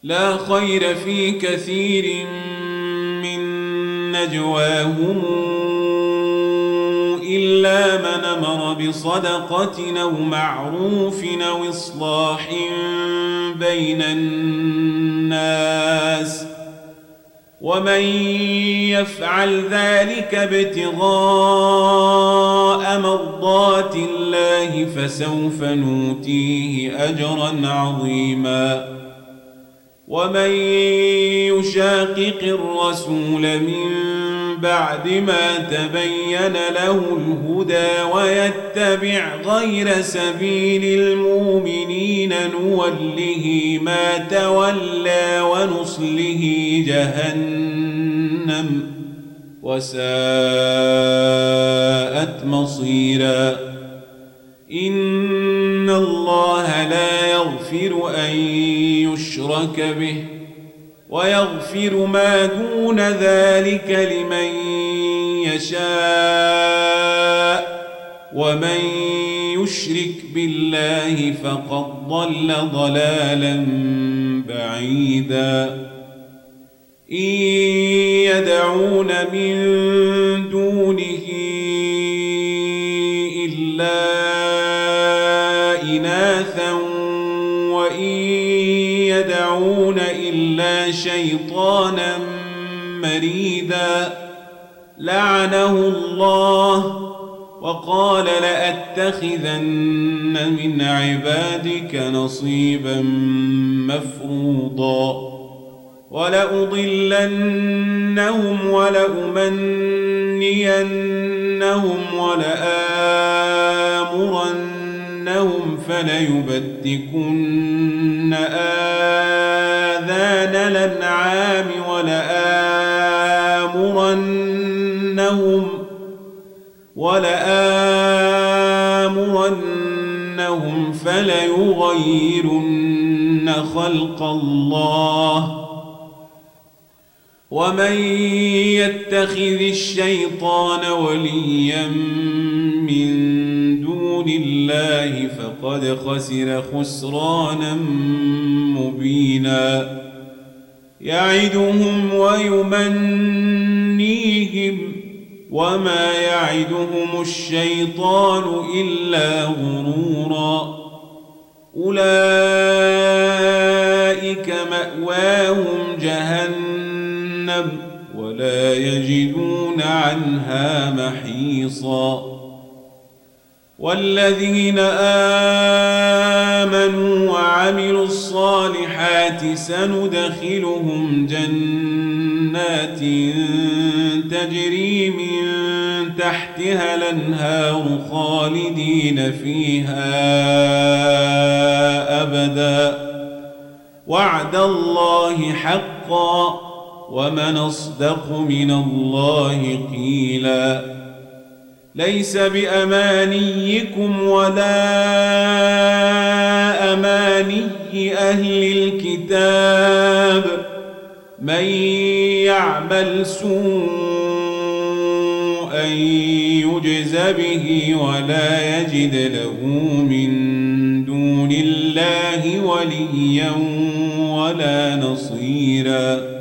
لا خير في كثير من نجواهم إلا من أمر بصدقة أو معروف أو إصلاح بين الناس ومن يفعل ذلك ابتغاء مرضات الله فسوف نؤتيه أجرا عظيما ومن يشاقق الرسول من بعد ما تبين له الهدى ويتبع غير سبيل المؤمنين نوله ما تولى ونصله جهنم وساءت مصيرا إن الله لا يغفر أن يشرك به ويغفر ما دون ذلك لمن يشاء ومن يشرك بالله فقد ضل ضلالا بعيدا إن يدعون من دونه إلا إناثا وإن يدعون إلا شيطانا مريدا لعنه الله وقال لأتخذن من عبادك نصيبا مفروضا ولأضلنهم ولأمنينهم ولآمرنهم فليبتكن آذان الأنعام ولآمرنهم فليغيرن خلق الله ومن يتخذ الشيطان وليا من دون الله فقد خسر خسرانا مبينا يعدهم ويمنيهم وما يعدهم الشيطان إلا غرورا أولئك مأواهم جهنم ولا يجدون عنها محيصا والذين آمنوا وعملوا الصالحات سندخلهم جنات تجري من تحتها الأنهار خالدين فيها أبدا وعد الله حقا ومن أصدق من الله قيلا ليس بأمانيكم ولا أماني أهل الكتاب من يعمل سوءا يجز به ولا يجد له من دون الله وليا ولا نصيرا